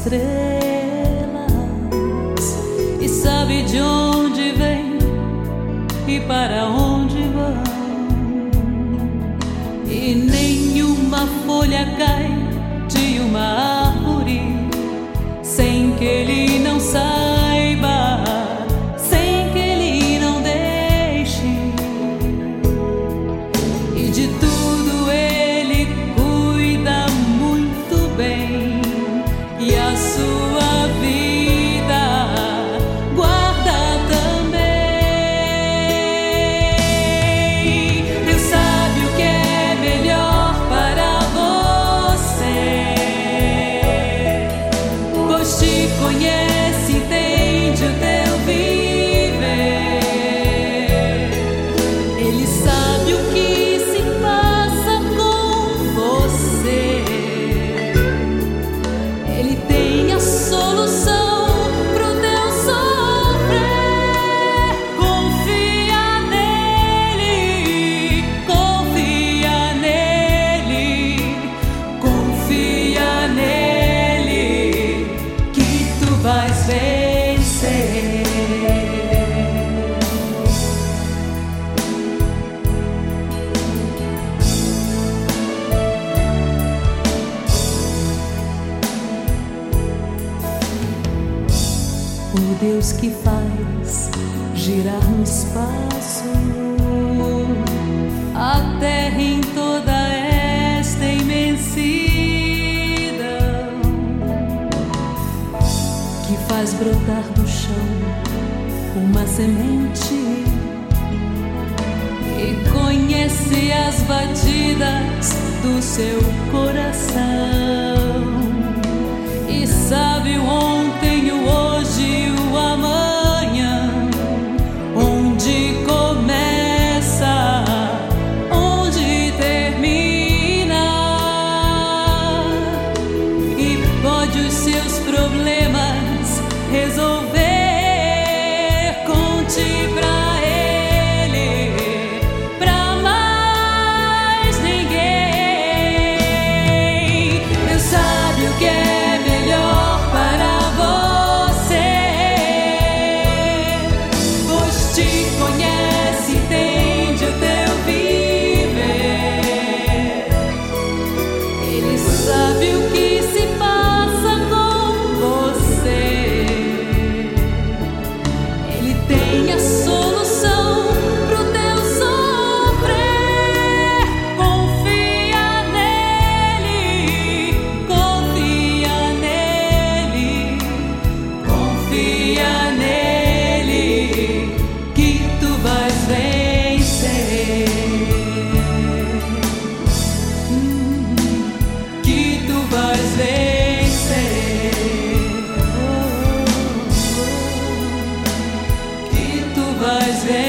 estrelas e sabe de onde vem e para onde vão, e nenhuma folha cai de uma árvore sem que ele não saiba, sem que ele não deixe, e de tudo ele cuida muito bem, e a sua vida guarda também. Deus sabe o que é melhor para você, pois te conhece, entende o teu viver. Ele sabe o que se passa com você, ele tem a solução pro teu sofrer. Confia nele, confia nele, confia nele, que tu vais vencer. O Deus que faz girar no espaço a terra em toda esta imensidão, que faz brotar do chão uma semente e conhece as batidas do seu coração, e sabe o ontem, o hoje e o amanhã, onde começa, onde termina, e pode os seus problemas resolver. Conte pra ele, pra mais ninguém. Deus sabe o que é melhor para você, pois te conhece, entende o teu viver. Ele sabe o que se passa com você, ele tem a solução pro teu sofrer. Confia nele, confia nele, confia nele, que tu vais vencer, que tu vais vencer, que tu vais vencer.